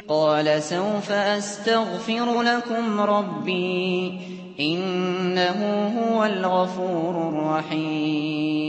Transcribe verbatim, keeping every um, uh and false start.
قَالَ سَوْفَ أَسْتَغْفِرُ لَكُمْ رَبِّي ۖ إِنَّهُ هُوَ الْغَفُورُ الرَّحِيمُ